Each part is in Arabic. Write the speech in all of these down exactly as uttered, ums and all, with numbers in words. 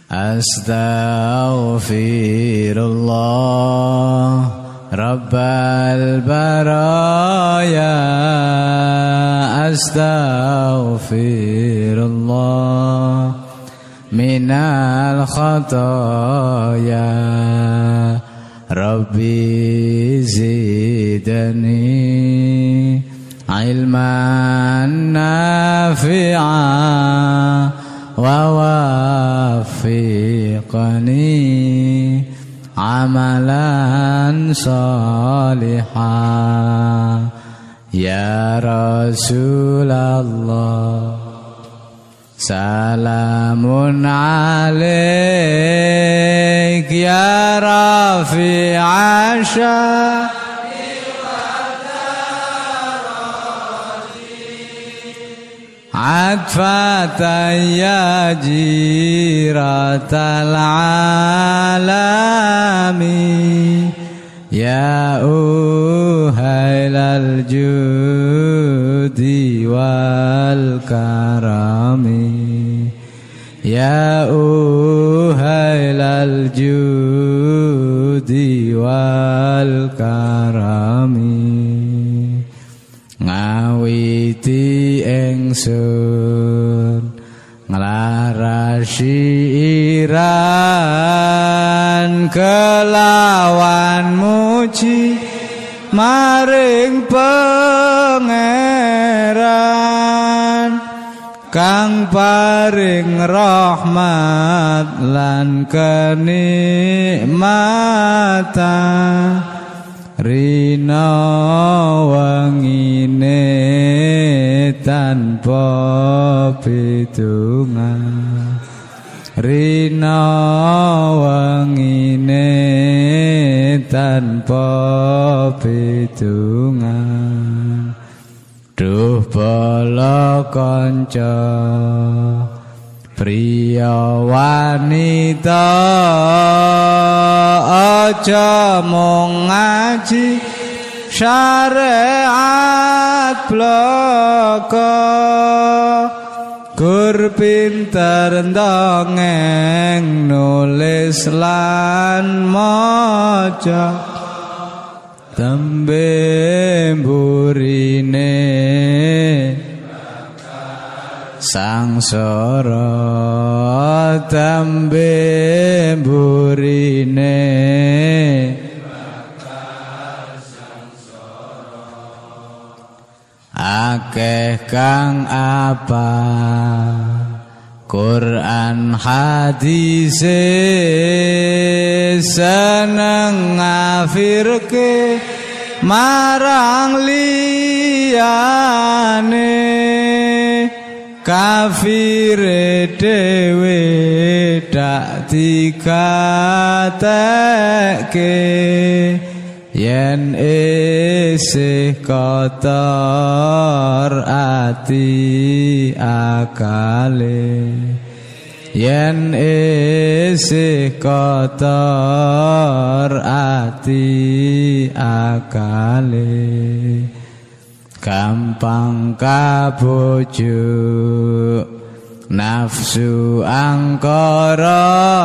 Astaghfirullah Rabbal baraya Astaghfirullah minal khataya Rabbi zidani ilman nafi'a wa wafiqani amalan salihah ya Rasulullah salamun alaik ya rafi'a sya'ni Atfatan ya jiratal alami Ya uhailal judi wal karami Ya uhailal judi wal karami Ngawiti engsun nglarasi iran kelawan muji maring pangeran kang paring rahmat lan kenikmatan rina wangine tanpa pitungan rina wangine tanpa pitungan duh bala kanca priya wanita aja mung ngaji syariat bloko gur pinter ndongeng nulis lan maca tembe mburine sangsara tembe mburine akeh kang apa Quran hadise seneng ngafirke marang liyane kafire dhewe dak dikatekke yen isih kotor ati akale yen isih kotor ati akale gampang kabujuk nafsu angkara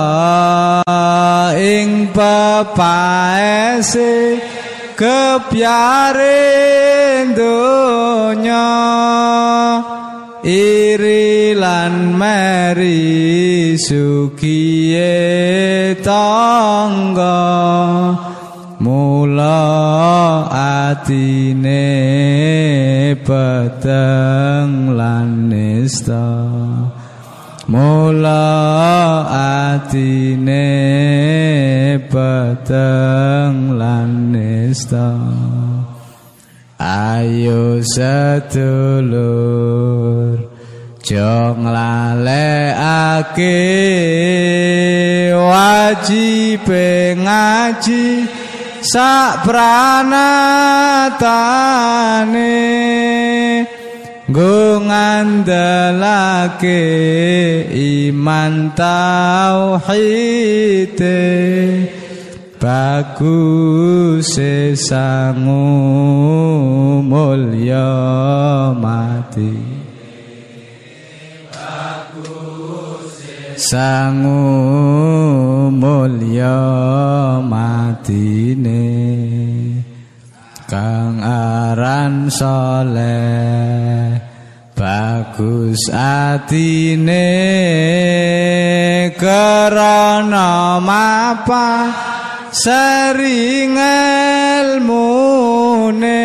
ing pepaese kepyare donya iri lan meri sukiye tangga mula atine peteng lan nista mula atine peteng lan nista ayo sedulur jong lalekake wajib ngaji sak pranatane nggo ngandalake iman tauhide bagus sangu mulya mati sangu mulya matine kang aran saleh bagus atine karana mapan sering ilmune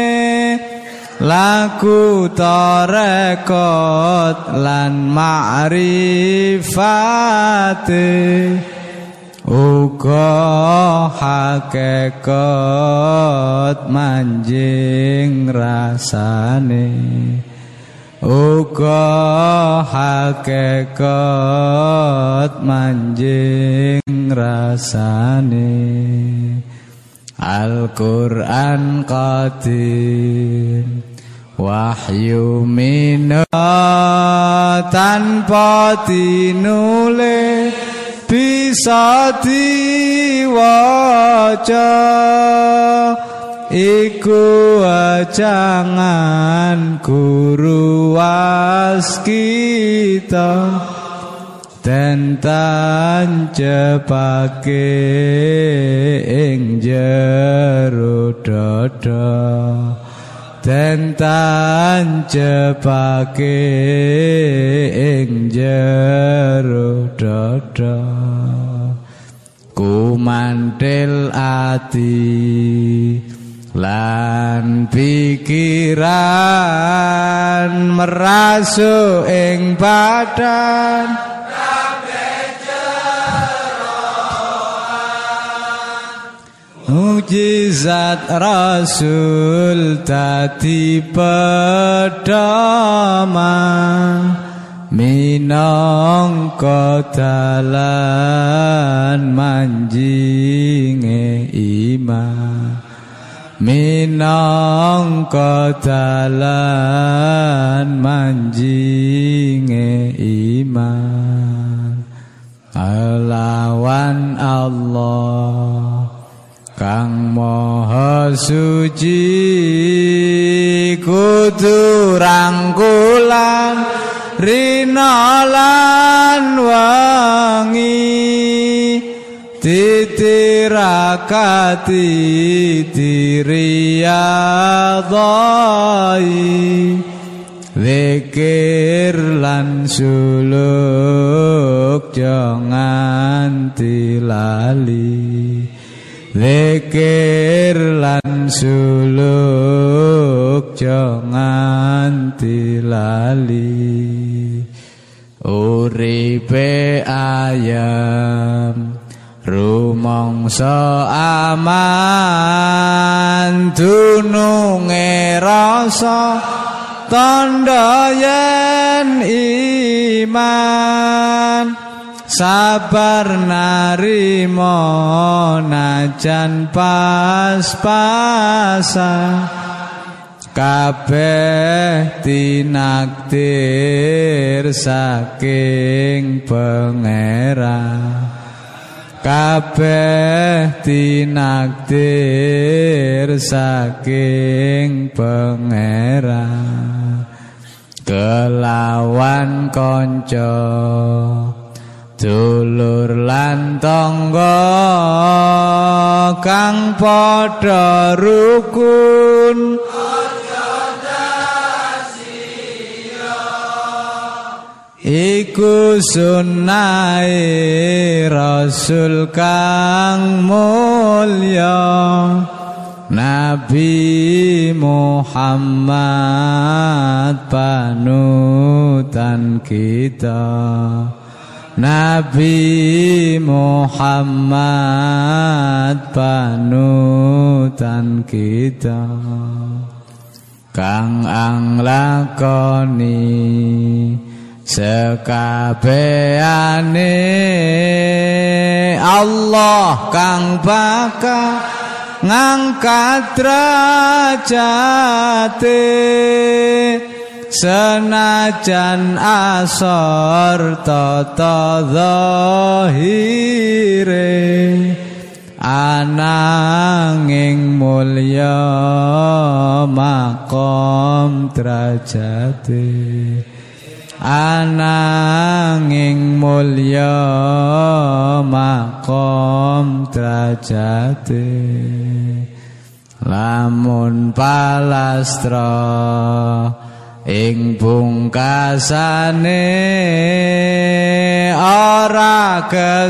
laku tarekot lan ma'rifate uga hakikat manjing rasane uga hakikat manjing rasane Al-Qur'an qadim wahyu minna tanpa tinule bisa diwaca iku ajangan guru waskita tentang cepake ing jero dada tentang cepake ing jero dada kumantil ati lan pikiran merasuk ing badan mujizat Rasul dadi pedoman minangka dalan manjinge iman minangka dalan manjinge iman alawan Allah kang maha suci kudu rangkulan rina lan wangi titirakati diriyadhai zikir lan suluk jangan tilali zikir lan suluk jangan tilali uripe ayam rumangsa aman dununge rasa tandha yen iman sabar narimo najan pas-pasan kabeh tinakdir saking pangeran kabeh tinakdir saking pangeran kelawan kanca dulur lan tangga kang padha rukun iku sunnahe Rasul kang mulya Nabi Muhammad panutan kita Nabi Muhammad panutan kita kang anglakoni sekabehane Allah kang bakal ngangkat derajate senajan asor tata zahire ananging mulya maqam derajate ananging mulya makom derajate lamun palastra ing pungkasane ora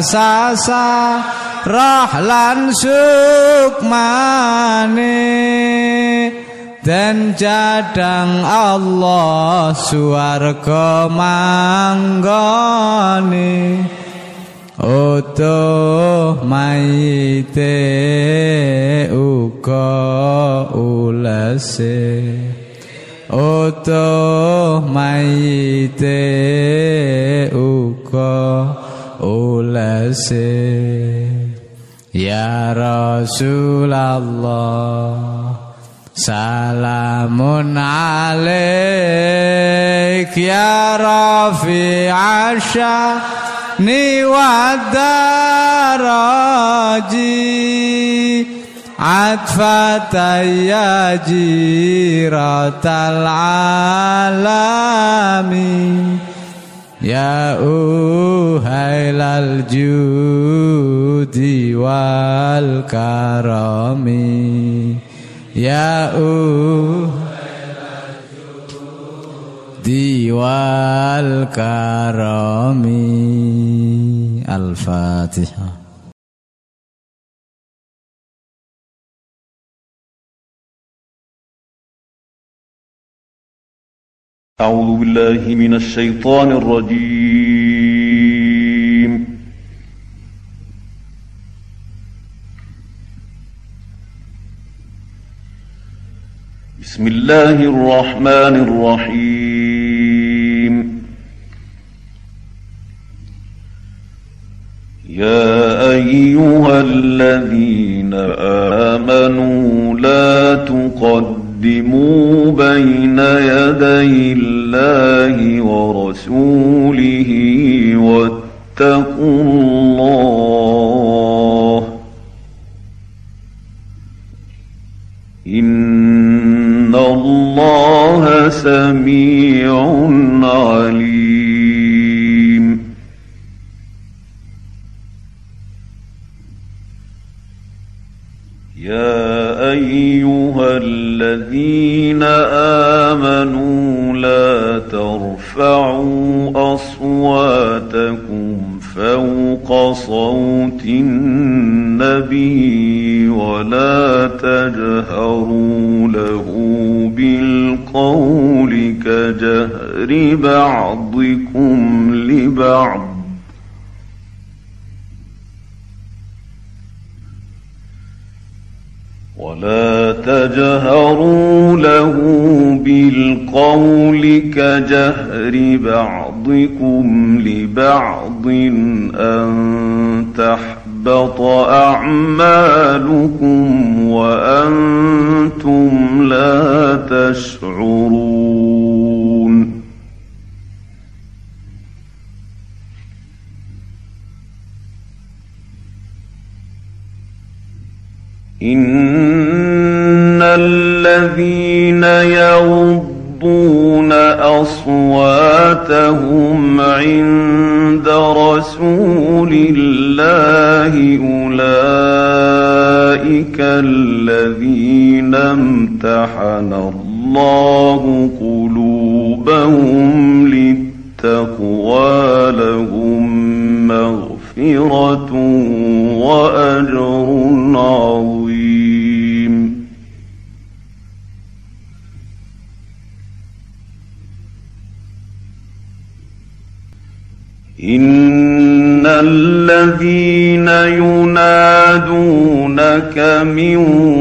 kesasarah lan sukmane dan jadang Allah suwarga manggone utuh mayite uga ulese utuh mayite uga ulese ya Rasulullah salamun alaik ya rafi'asya ni wadaraji atfataya jiratal alami ya uhailal judi wal karami ya uhailal judi wal karami. Al-Fatihah. أعوذ بالله من الشيطان الرجيم. بسم الله الرحمن الرحيم. يا أيها الذين آمنوا لا تقدموا بين يدي الله ورسوله واتقوا الله إن الله سميع عليم. يا أيها الذين آمنوا لا ترفعوا أصواتكم فوق صوت النبي ولا تجهروا له بالقول كجهر بعضكم لبعض ولا تجهروا له بالقول كجهر بعضكم لبعض أن تحبط أعمالكم وأنتم لا تشعرون. إن الذين يغضون أصواتهم عند رسول الله أولئك الذين امتحن الله قلوبهم للتقوى لهم مغفرة وأجر عظيم. إن الذين ينادونك من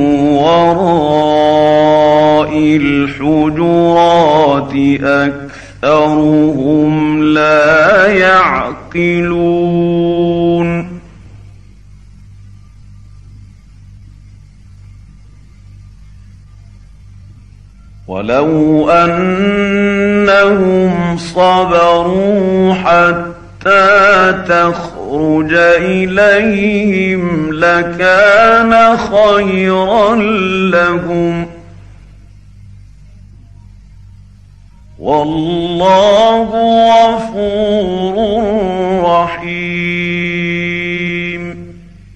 وراء الحجرات أكثرهم لا يعقلون. ولو أنهم صبروا حتى تخرج إليهم لكان خيرا لهم والله غفور رحيم.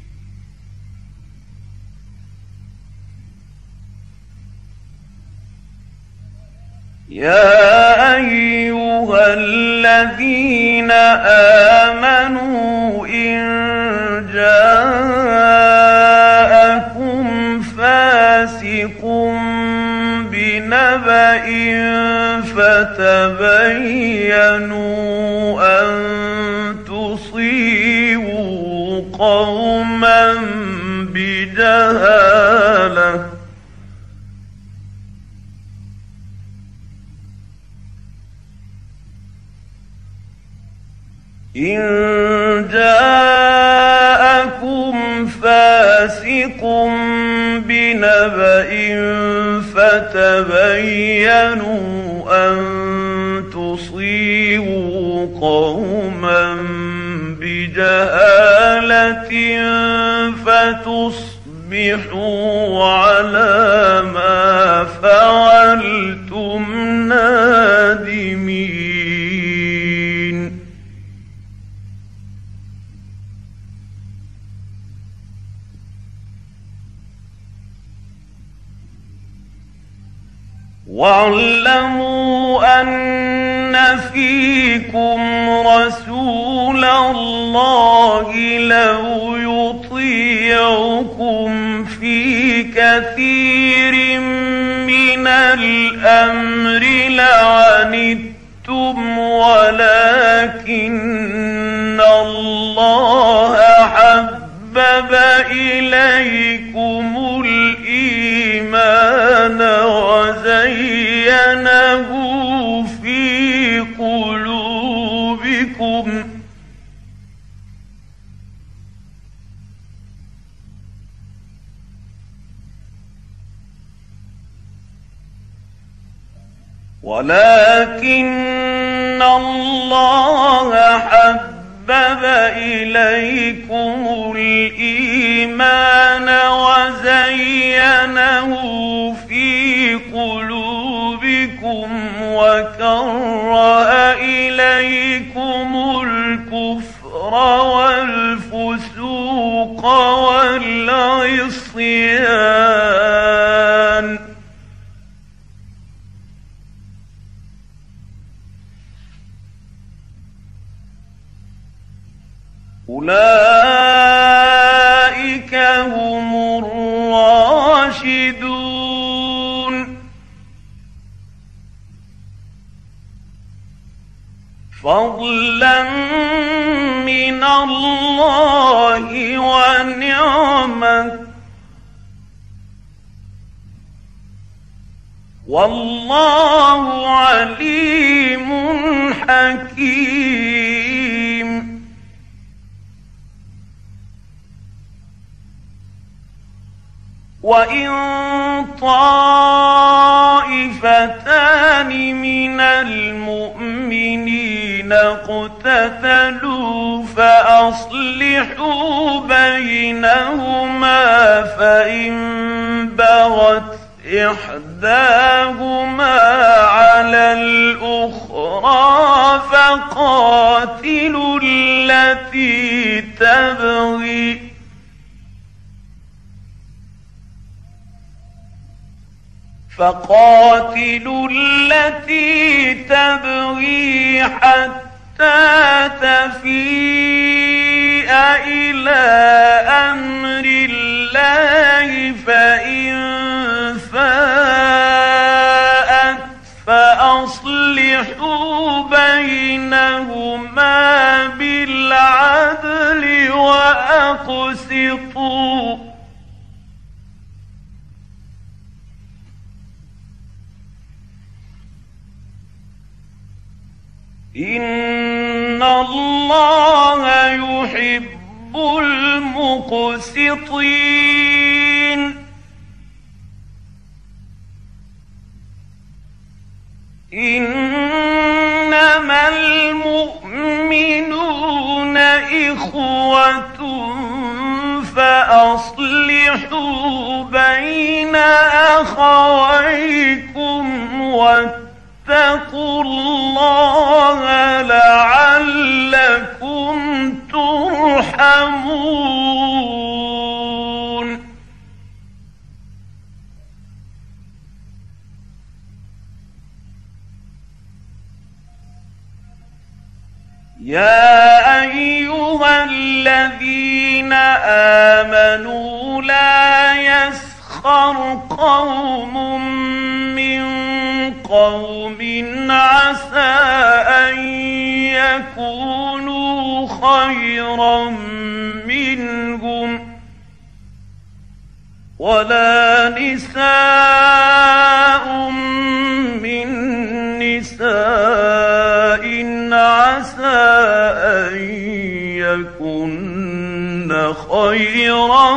يا أيها الذين آمنوا إن جاءكم فاسق بنبأ فتبينوا أن تصيبوا قوما بجهالة إن جاءكم فاسق بنبأ فتبينوا أن تصيبوا قوما بجهالة فتصبحوا على ما فعلتم نادمين. واعلموا أن فيكم رسول الله لو يطيعكم في كثير من الأمر لعنتم ولكن الله حبب إليكم الإيمان وزينه في قلوبكم ولكن الله حبب إليكم الإيمان وزينه في قلوبكم وكره إليكم الكفر والفسوق والعصيان أولئك هم الراشدون فضلا من الله ونعمة والله عليم حكيم. وإن طائفتان من المؤمنين اقتتلوا فأصلحوا بينهما فإن بغت إحداهما على الأخرى فقاتلوا التي تبغي فقاتلوا التي تبغي حتى تفيء إلى أمر الله فإن فاءت فأصلحوا بينهما بالعدل وأقسطوا إن الله يحب المقسطين. إنما المؤمنون إخوة فأصلحوا بين أخويكم واتقوا واتقوا الله لعلكم ترحمون يا أيها الذين آمنوا لا يسخر قوم من قوم عسى أن يكونوا خيرا منهم ولا نساء من نساء عسى أن يكن خيرا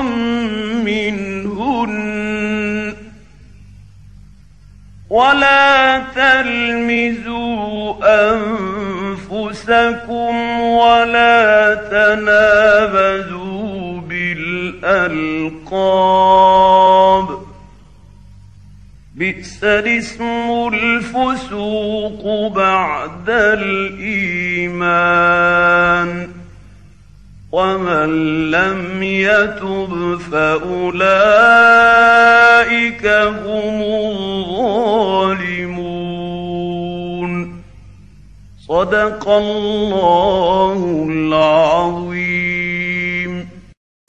منهن ولا تلمزوا أنفسكم ولا تنابزوا بالألقاب بئس الاسم الفسوق بعد الإيمان ومن لم يتب فأولئك هم الظالمون صدق الله العظيم.